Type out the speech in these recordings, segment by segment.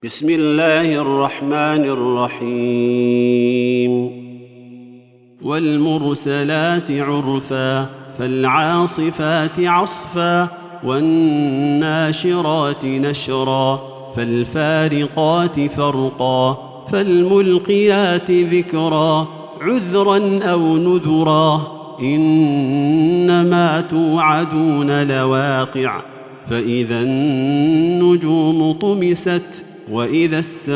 بسم الله الرحمن الرحيم والمرسلات عرفا فالعاصفات عصفا والناشرات نشرا فالفارقات فرقا فالملقيات ذكرا عذرا أو نذرا إنما توعدون لواقع فإذا النجوم طمست وإذا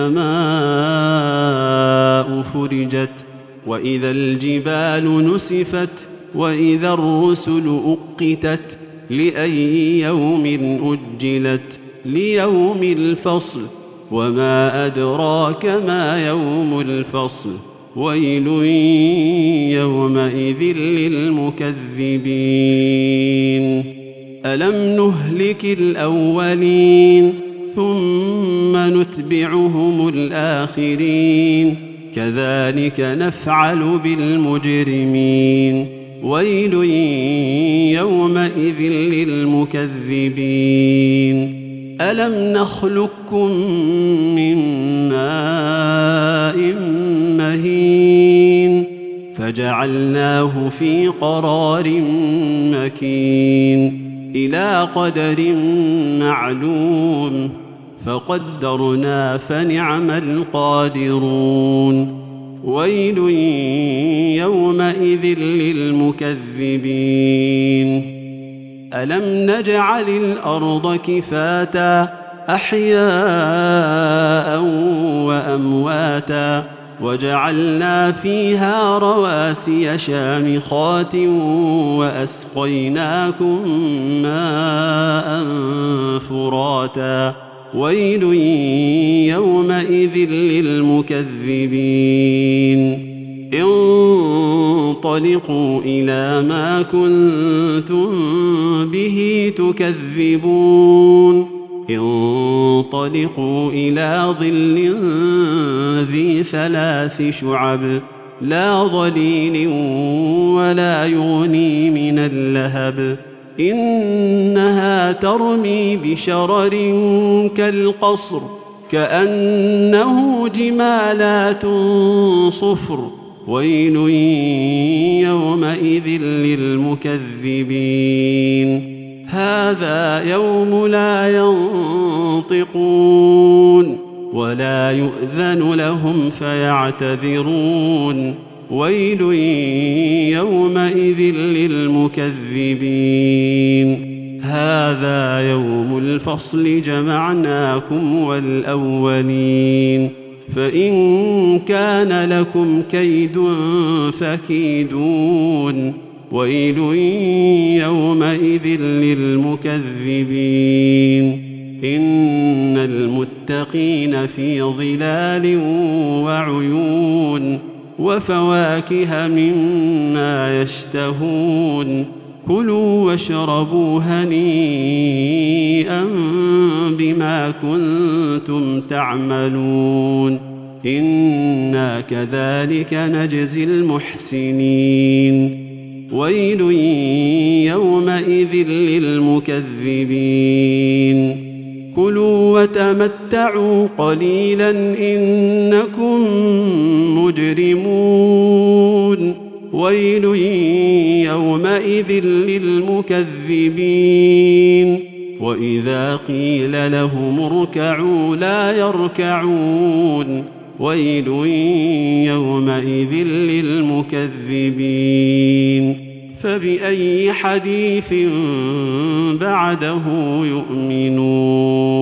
السماء فرجت وإذا الجبال نسفت وإذا الرسل أقتت لأي يوم أجلت ليوم الفصل وما أدراك ما يوم الفصل ويل يومئذ للمكذبين ألم نهلك الأولين ثم نتبعهم الآخرين كذلك نفعل بالمجرمين ويل يومئذ للمكذبين ألم نخلقكم من ماء مهين فجعلناه في قرار مكين إلى قدر معلوم فقدرنا فنعم القادرون ويل يومئذ للمكذبين ألم نجعل الأرض كفاتا أحياء وأمواتا وجعلنا فيها رواسي شامخات وأسقيناكم ماء فراتا ويل يومئذ للمكذبين انطلقوا إلى ما كنتم به تكذبون انطلقوا إلى ظل ذي 3 شعب لا ظليل ولا يغني من اللهب إنها ترمي بشرر كالقصر كأنه جمالات صفر ويل يومئذ للمكذبين هذا يوم لا ينطقون ولا يؤذن لهم فيعتذرون ويل يومئذ للمكذبين هذا يوم الفصل جمعناكم والأولين فإن كان لكم كيد فكيدون ويل يومئذ للمكذبين إن المتقين في ظلال وعيون وفواكه مما يشتهون كلوا واشربوا هنيئا بما كنتم تعملون إنا كذلك نجزي المحسنين ويل يومئذ للمكذبين كلوا وتمتعوا قليلا إنكم مجرمون ويل يومئذ للمكذبين وإذا قيل لهم اركعوا لا يركعون ويل يومئذ للمكذبين فبأي حديث بعده يؤمنون